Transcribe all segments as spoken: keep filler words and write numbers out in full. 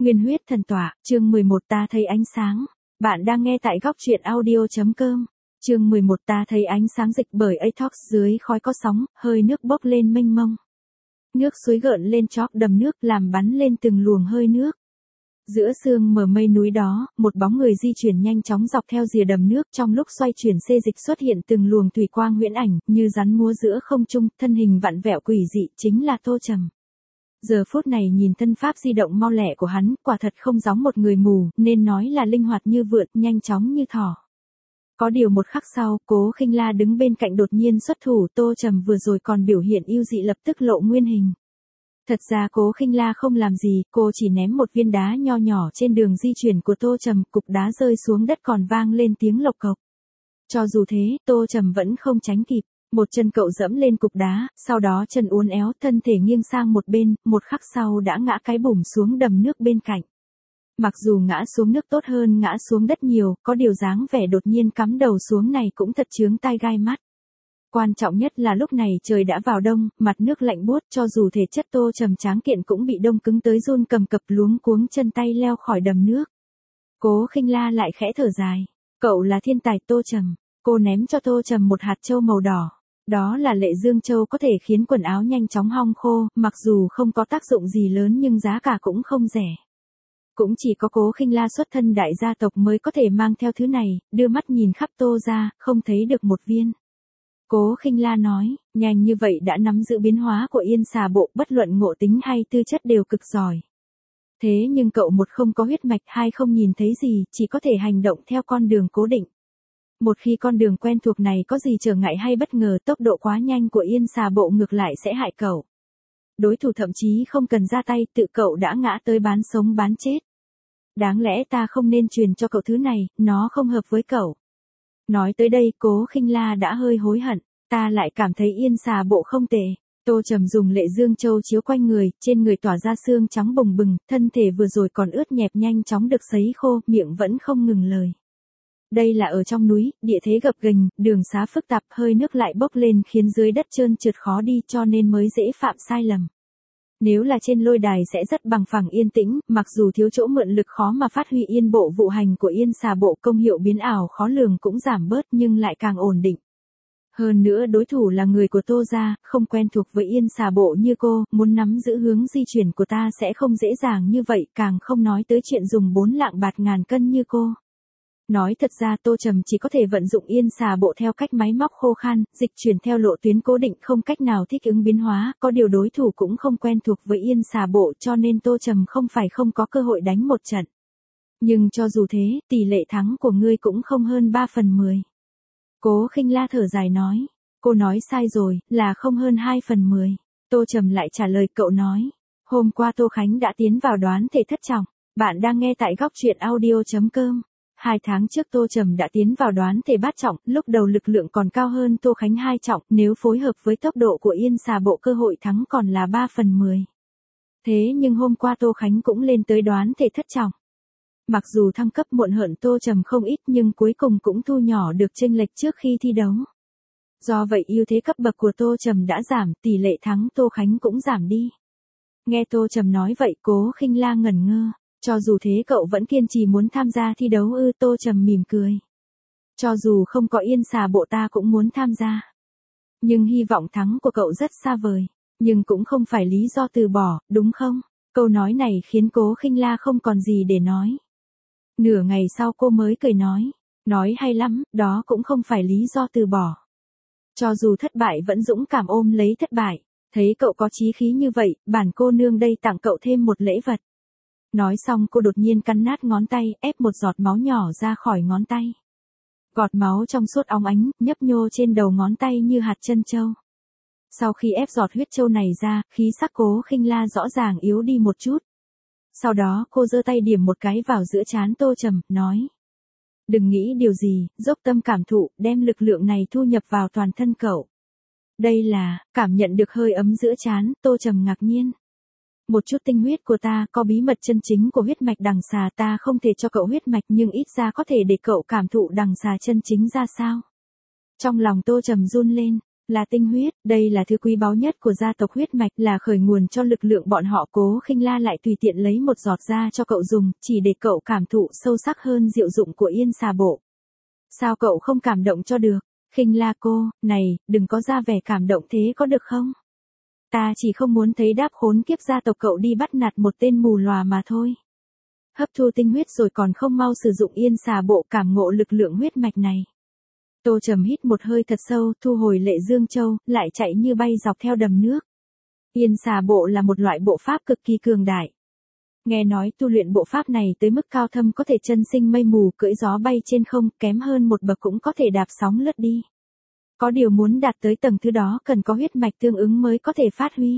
Nguyên huyết thần tỏa, chương mười một ta thấy ánh sáng. Bạn đang nghe tại góc truyện audio.com. Chương mười một ta thấy ánh sáng dịch bởi Atox dưới khói có sóng, hơi nước bốc lên mênh mông. Nước suối gợn lên chóp đầm nước làm bắn lên từng luồng hơi nước. Giữa sương mờ mây núi đó, một bóng người di chuyển nhanh chóng dọc theo rìa đầm nước, trong lúc xoay chuyển xê dịch xuất hiện từng luồng thủy quang huyễn ảnh, như rắn múa giữa không trung, thân hình vặn vẹo quỷ dị, chính là Tô Trầm. Giờ phút này nhìn thân pháp di động mau lẹ của hắn, quả thật không giống một người mù, nên nói là linh hoạt như vượn, nhanh chóng như thỏ. Có điều một khắc sau, Cố Khinh La đứng bên cạnh đột nhiên xuất thủ, Tô Trầm vừa rồi còn biểu hiện yêu dị lập tức lộ nguyên hình. Thật ra Cố Khinh La không làm gì, cô chỉ ném một viên đá nho nhỏ trên đường di chuyển của Tô Trầm, cục đá rơi xuống đất còn vang lên tiếng lộc cộc. Cho dù thế, Tô Trầm vẫn không tránh kịp. Một chân cậu dẫm lên cục đá, sau đó chân uốn éo, thân thể nghiêng sang một bên, một khắc sau đã ngã cái bùm xuống đầm nước bên cạnh. Mặc dù ngã xuống nước tốt hơn ngã xuống đất nhiều, có điều dáng vẻ đột nhiên cắm đầu xuống này cũng thật chướng tai gai mắt. Quan trọng nhất là lúc này trời đã vào đông, mặt nước lạnh buốt, cho dù thể chất Tô Trầm tráng kiện cũng bị đông cứng tới run cầm cập, luống cuống chân tay leo khỏi đầm nước. Cố Khinh La lại khẽ thở dài. Cậu là thiên tài Tô Trầm. Cô ném cho Tô Trầm một hạt châu màu đỏ. Đó là Lệ Dương Châu, có thể khiến quần áo nhanh chóng hong khô, mặc dù không có tác dụng gì lớn nhưng giá cả cũng không rẻ. Cũng chỉ có Cố Khinh La xuất thân đại gia tộc mới có thể mang theo thứ này, đưa mắt nhìn khắp Tô gia, không thấy được một viên. Cố Khinh La nói, nhanh như vậy đã nắm giữ biến hóa của Yên Xà Bộ, bất luận ngộ tính hay tư chất đều cực giỏi. Thế nhưng cậu một không có huyết mạch, hai không nhìn thấy gì, chỉ có thể hành động theo con đường cố định. Một khi con đường quen thuộc này có gì trở ngại hay bất ngờ, tốc độ quá nhanh của Yên Xà Bộ ngược lại sẽ hại cậu. Đối thủ thậm chí không cần ra tay, tự cậu đã ngã tới bán sống bán chết. Đáng lẽ ta không nên truyền cho cậu thứ này, nó không hợp với cậu. Nói tới đây, Cố Khinh La đã hơi hối hận, ta lại cảm thấy Yên Xà Bộ không tệ. Tô Trầm dùng Lệ Dương Châu chiếu quanh người, trên người tỏa ra xương trắng bồng bừng, thân thể vừa rồi còn ướt nhẹp nhanh chóng được sấy khô, miệng vẫn không ngừng lời. Đây là ở trong núi, địa thế gập ghềnh, đường xá phức tạp, hơi nước lại bốc lên khiến dưới đất trơn trượt khó đi, cho nên mới dễ phạm sai lầm. Nếu là trên lôi đài sẽ rất bằng phẳng yên tĩnh, mặc dù thiếu chỗ mượn lực khó mà phát huy yên bộ vụ hành của Yên Xà Bộ, công hiệu biến ảo khó lường cũng giảm bớt nhưng lại càng ổn định. Hơn nữa đối thủ là người của Tô gia, không quen thuộc với Yên Xà Bộ như cô, muốn nắm giữ hướng di chuyển của ta sẽ không dễ dàng như vậy, càng không nói tới chuyện dùng bốn lạng bạc ngàn cân như cô. Nói thật ra Tô Trầm chỉ có thể vận dụng Yên Xà Bộ theo cách máy móc khô khan, dịch chuyển theo lộ tuyến cố định, không cách nào thích ứng biến hóa, có điều đối thủ cũng không quen thuộc với Yên Xà Bộ, cho nên Tô Trầm không phải không có cơ hội đánh một trận. Nhưng cho dù thế, tỷ lệ thắng của ngươi cũng không hơn ba phần mười. Cố Khinh La thở dài nói, cô nói sai rồi, là không hơn hai phần mười. Tô Trầm lại trả lời, cậu nói, hôm qua Tô Khánh đã tiến vào đoán thể thất trọng. Bạn đang nghe tại góc truyện audio.com. Hai tháng trước Tô Trầm đã tiến vào đoán thể bát trọng, lúc đầu lực lượng còn cao hơn Tô Khánh hai trọng, nếu phối hợp với tốc độ của Yên Xà Bộ cơ hội thắng còn là ba phần mười. Thế nhưng hôm qua Tô Khánh cũng lên tới đoán thể thất trọng. Mặc dù thăng cấp muộn hơn Tô Trầm không ít nhưng cuối cùng cũng thu nhỏ được chênh lệch trước khi thi đấu. Do vậy ưu thế cấp bậc của Tô Trầm đã giảm, tỷ lệ thắng Tô Khánh cũng giảm đi. Nghe Tô Trầm nói vậy, Cố Khinh La ngẩn ngơ. Cho dù thế cậu vẫn kiên trì muốn tham gia thi đấu ư? Tô Trầm mỉm cười. Cho dù không có Yên Xà Bộ ta cũng muốn tham gia. Nhưng hy vọng thắng của cậu rất xa vời. Nhưng cũng không phải lý do từ bỏ, đúng không? Câu nói này khiến Cố Khinh La không còn gì để nói. Nửa ngày sau cô mới cười nói. Nói hay lắm, đó cũng không phải lý do từ bỏ. Cho dù thất bại vẫn dũng cảm ôm lấy thất bại. Thấy cậu có chí khí như vậy, bản cô nương đây tặng cậu thêm một lễ vật. Nói xong cô đột nhiên cắn nát ngón tay, ép một giọt máu nhỏ ra khỏi ngón tay. Gọt máu trong suốt óng ánh, nhấp nhô trên đầu ngón tay như hạt chân châu. Sau khi ép giọt huyết châu này ra, khí sắc Cố Khinh La rõ ràng yếu đi một chút. Sau đó cô giơ tay điểm một cái vào giữa trán Tô Trầm, nói. Đừng nghĩ điều gì, dốc tâm cảm thụ, đem lực lượng này thu nhập vào toàn thân cậu. Đây là, cảm nhận được hơi ấm giữa trán, Tô Trầm ngạc nhiên. Một chút tinh huyết của ta, có bí mật chân chính của huyết mạch đằng xà, ta không thể cho cậu huyết mạch nhưng ít ra có thể để cậu cảm thụ đằng xà chân chính ra sao. Trong lòng Tô Trầm run lên, là tinh huyết, đây là thứ quý báu nhất của gia tộc huyết mạch, là khởi nguồn cho lực lượng bọn họ. Cố Khinh La lại tùy tiện lấy một giọt ra cho cậu dùng, chỉ để cậu cảm thụ sâu sắc hơn diệu dụng của yên xà bộ. Sao cậu không cảm động cho được? Khinh La cô, này, đừng có ra vẻ cảm động thế có được không? Ta chỉ không muốn thấy đáp khốn kiếp gia tộc cậu đi bắt nạt một tên mù lòa mà thôi. Hấp thu tinh huyết rồi còn không mau sử dụng yên xà bộ cảm ngộ lực lượng huyết mạch này. Tô Trầm hít một hơi thật sâu, thu hồi Lệ Dương Châu, lại chạy như bay dọc theo đầm nước. Yên xà bộ là một loại bộ pháp cực kỳ cường đại. Nghe nói tu luyện bộ pháp này tới mức cao thâm có thể chân sinh mây mù, cưỡi gió bay trên không, kém hơn một bậc cũng có thể đạp sóng lướt đi. Có điều muốn đạt tới tầng thứ đó cần có huyết mạch tương ứng mới có thể phát huy.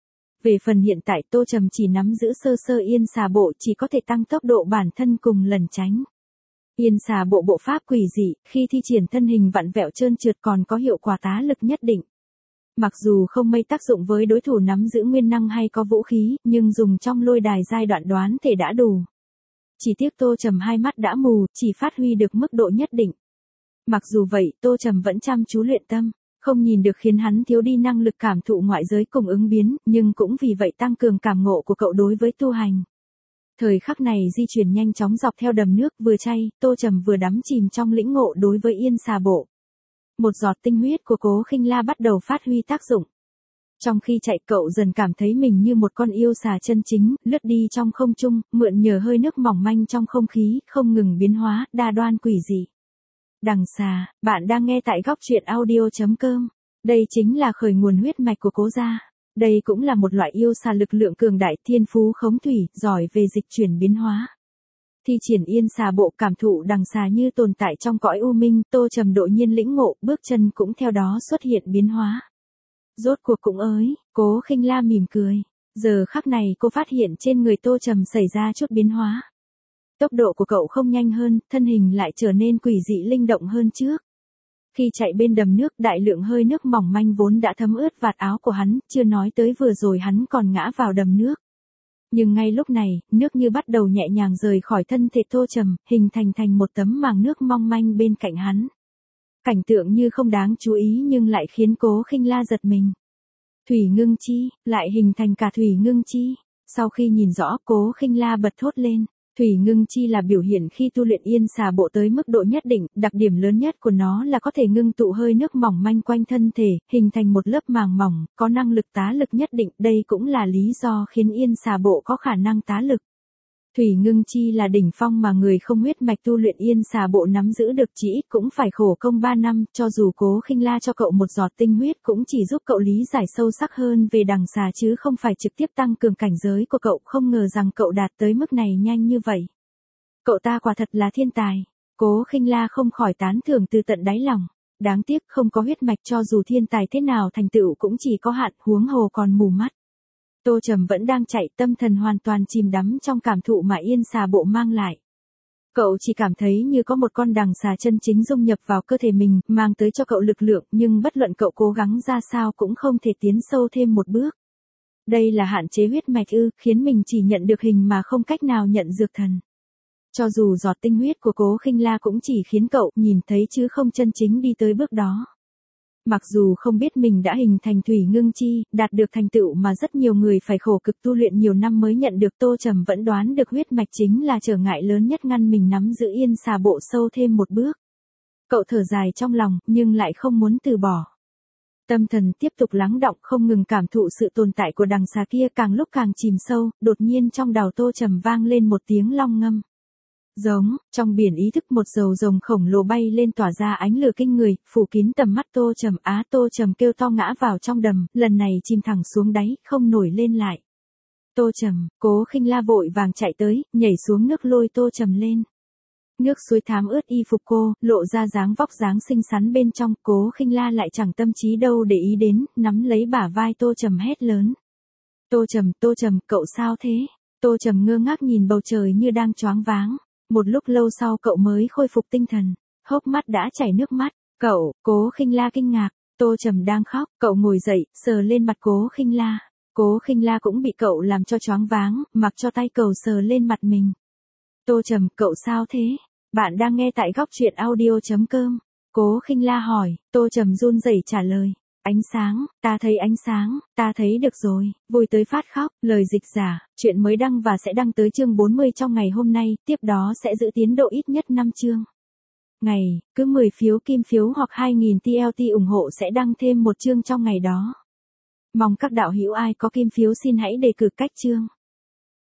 Về phần hiện tại Tô Trầm chỉ nắm giữ sơ sơ yên xà bộ, chỉ có thể tăng tốc độ bản thân cùng lẩn tránh. Yên xà bộ bộ pháp quỷ dị, khi thi triển thân hình vặn vẹo trơn trượt còn có hiệu quả tá lực nhất định. Mặc dù không mấy tác dụng với đối thủ nắm giữ nguyên năng hay có vũ khí, nhưng dùng trong lôi đài giai đoạn đoán thể đã đủ. Chỉ tiếc Tô Trầm hai mắt đã mù, chỉ phát huy được mức độ nhất định. Mặc dù vậy, Tô Trầm vẫn chăm chú luyện tâm, không nhìn được khiến hắn thiếu đi năng lực cảm thụ ngoại giới cùng ứng biến, nhưng cũng vì vậy tăng cường cảm ngộ của cậu đối với tu hành. Thời khắc này di chuyển nhanh chóng dọc theo đầm nước, vừa chay, Tô Trầm vừa đắm chìm trong lĩnh ngộ đối với yên xà bộ. Một giọt tinh huyết của Cố Khinh La bắt đầu phát huy tác dụng. Trong khi chạy cậu dần cảm thấy mình như một con yêu xà chân chính, lướt đi trong không trung, mượn nhờ hơi nước mỏng manh trong không khí, không ngừng biến hóa, đa đoan quỷ dị. Đằng xà, bạn đang nghe tại góc truyện audio chấm com. Đây chính là khởi nguồn huyết mạch của Cố gia. Đây cũng là một loại yêu xà lực lượng cường đại, thiên phú khống thủy, giỏi về dịch chuyển biến hóa. Thi triển yên xà bộ, cảm thụ đằng xà như tồn tại trong cõi u minh, Tô Trầm đột nhiên lĩnh ngộ, bước chân cũng theo đó xuất hiện biến hóa. Rốt cuộc cũng ới, Cố Khinh La mỉm cười. Giờ khắc này cô phát hiện trên người Tô Trầm xảy ra chút biến hóa. Tốc độ của cậu không nhanh hơn, thân hình lại trở nên quỷ dị linh động hơn trước. Khi chạy bên đầm nước, đại lượng hơi nước mỏng manh vốn đã thấm ướt vạt áo của hắn, chưa nói tới vừa rồi hắn còn ngã vào đầm nước. Nhưng ngay lúc này, nước như bắt đầu nhẹ nhàng rời khỏi thân thể Tô Trầm, hình thành thành một tấm màng nước mong manh bên cạnh hắn. Cảnh tượng như không đáng chú ý nhưng lại khiến Cố Khinh La giật mình. Thủy ngưng chi, lại hình thành cả thủy ngưng chi. Sau khi nhìn rõ, Cố Khinh La bật thốt lên. Thủy ngưng chi là biểu hiện khi tu luyện yên xà bộ tới mức độ nhất định, đặc điểm lớn nhất của nó là có thể ngưng tụ hơi nước mỏng manh quanh thân thể, hình thành một lớp màng mỏng, có năng lực tá lực nhất định, đây cũng là lý do khiến yên xà bộ có khả năng tá lực. Thủy ngưng chi là đỉnh phong mà người không huyết mạch tu luyện yên xà bộ nắm giữ được, chỉ ít cũng phải khổ công ba năm, cho dù Cố Khinh La cho cậu một giọt tinh huyết cũng chỉ giúp cậu lý giải sâu sắc hơn về đằng xà chứ không phải trực tiếp tăng cường cảnh giới của cậu, không ngờ rằng cậu đạt tới mức này nhanh như vậy. Cậu ta quả thật là thiên tài. Cố Khinh La không khỏi tán thưởng từ tận đáy lòng. Đáng tiếc không có huyết mạch, cho dù thiên tài thế nào thành tựu cũng chỉ có hạn, huống hồ còn mù mắt. Tô Trầm vẫn đang chạy, tâm thần hoàn toàn chìm đắm trong cảm thụ mà yên xà bộ mang lại. Cậu chỉ cảm thấy như có một con đằng xà chân chính dung nhập vào cơ thể mình, mang tới cho cậu lực lượng, nhưng bất luận cậu cố gắng ra sao cũng không thể tiến sâu thêm một bước. Đây là hạn chế huyết mạch ư, khiến mình chỉ nhận được hình mà không cách nào nhận dược thần. Cho dù giọt tinh huyết của Cố Khinh La cũng chỉ khiến cậu nhìn thấy chứ không chân chính đi tới bước đó. Mặc dù không biết mình đã hình thành thủy ngưng chi, đạt được thành tựu mà rất nhiều người phải khổ cực tu luyện nhiều năm mới nhận được, Tô Trầm vẫn đoán được huyết mạch chính là trở ngại lớn nhất ngăn mình nắm giữ yên xà bộ sâu thêm một bước. Cậu thở dài trong lòng, nhưng lại không muốn từ bỏ. Tâm thần tiếp tục lắng đọng, không ngừng cảm thụ sự tồn tại của đằng xà kia, càng lúc càng chìm sâu, đột nhiên trong đầu Tô Trầm vang lên một tiếng long ngâm. Giống, trong biển ý thức một dầu rồng khổng lồ bay lên tỏa ra ánh lửa kinh người, phủ kín tầm mắt Tô Trầm. Á, Tô Trầm kêu to ngã vào trong đầm, lần này chìm thẳng xuống đáy, không nổi lên lại. Tô Trầm, Cố Khinh La vội vàng chạy tới, nhảy xuống nước lôi Tô Trầm lên. Nước suối thám ướt y phục cô, lộ ra dáng vóc dáng xinh xắn bên trong, Cố Khinh La lại chẳng tâm trí đâu để ý đến, nắm lấy bả vai Tô Trầm hét lớn. Tô Trầm, Tô Trầm, cậu sao thế? Tô Trầm ngơ ngác nhìn bầu trời như đang choáng váng. Một lúc lâu sau cậu mới khôi phục tinh thần, hốc mắt đã chảy nước mắt. Cậu, Cố Khinh La kinh ngạc, Tô Trầm đang khóc, cậu ngồi dậy, sờ lên mặt Cố Khinh La. Cố Khinh La cũng bị cậu làm cho choáng váng, mặc cho tay cậu sờ lên mặt mình. Tô Trầm, cậu sao thế? Bạn đang nghe tại góc truyện audio chấm com. Cố Khinh La hỏi, Tô Trầm run rẩy trả lời. Ánh sáng, ta thấy ánh sáng, ta thấy được rồi, vui tới phát khóc, lời dịch giả, chuyện mới đăng và sẽ đăng tới chương bốn mươi trong ngày hôm nay, tiếp đó sẽ giữ tiến độ ít nhất năm chương. Ngày, cứ mười phiếu kim phiếu hoặc hai nghìn tê lờ tê ủng hộ sẽ đăng thêm một chương trong ngày đó. Mong các đạo hữu ai có kim phiếu xin hãy đề cử cách chương.